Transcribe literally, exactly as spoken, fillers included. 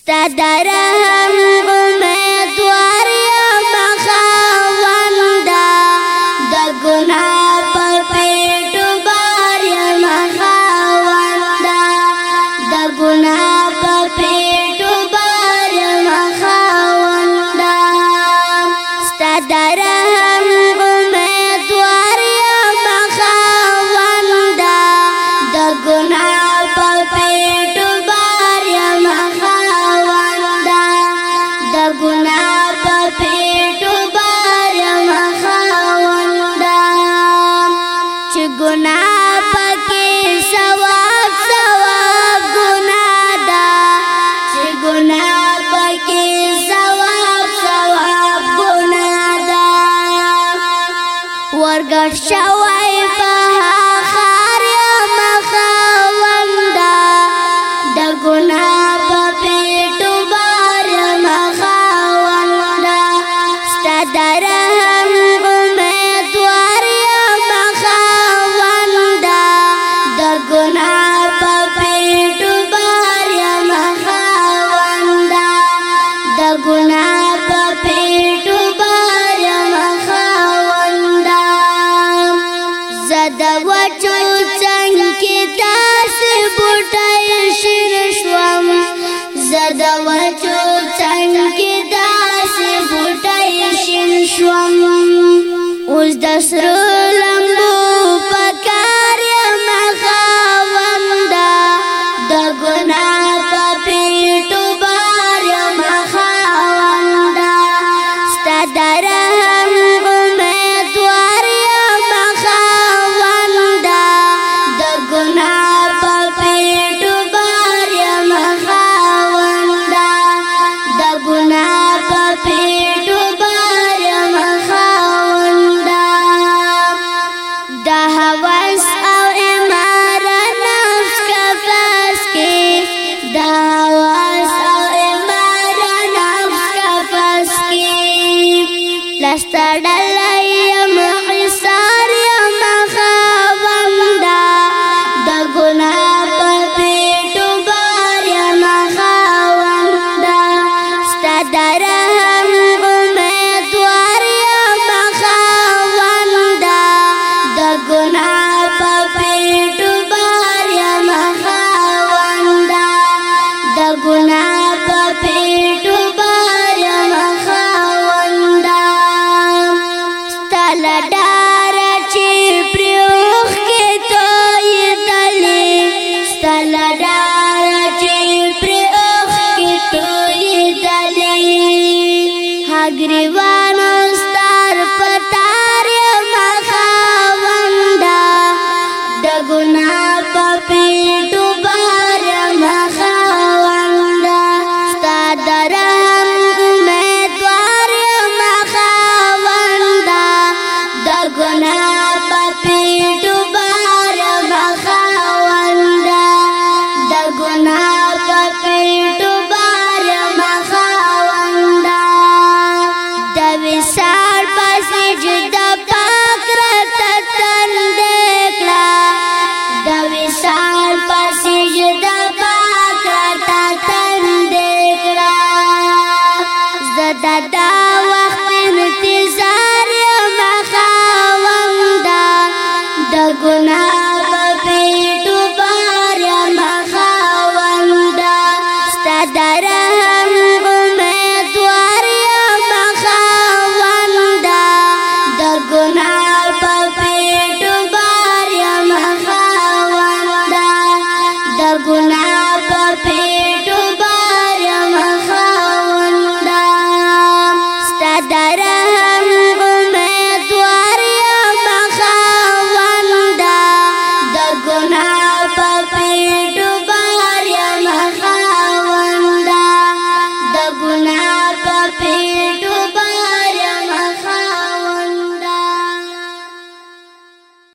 ستا درهم امیدوار یم خاونده د ګناه په پیټو بار یم خاونده د ګناه په پیټو بار یم خاونده ستا درهم امیدوار یم خاونده د ګناه په پیټو بار یم خاونده د ګناه په پیټو بار یم خاونده چې ګناه پکې ثواب ثواب ګناه ده چې ګناه پکې ثواب ثواب ګناه ده ورګډ شوی په خار یم خاونده د ګناه په پیټو بار یم خاونده ستا درهم امیدوار یم خاونده د ګناه په پیټو بار یم خاونده د ګناه په پیټو بار یم خاونده زه د وچو څنګې داسې بوټی شین شوم زه د وچو څنګې داسې بوټی شین شوم اوس د سرو لمبو په کار یم خاونده د ګناه په پیټو بار یم خاونده ستا درهم امیدوار یم خاونده د ګناه په پیټو بار یم خاونده د ګناه په پیټو بار یم خاونده د هوس او امار نفس کفاس کې د هوس او امار نفس کفاس کې لستړلی یم حصار یم خاونده د ګناه په پیټو بار یم خاونده ستا درهم امیدوار یم خاونده د ګناه په پیټو بار یم خاونده د ګناه په پیټو بار یم خاونده ستا له ډاره چې پرې اوښکې تویېدلې ستا له ډاره چې پرې اوښکې تویېدلې ها ګریوان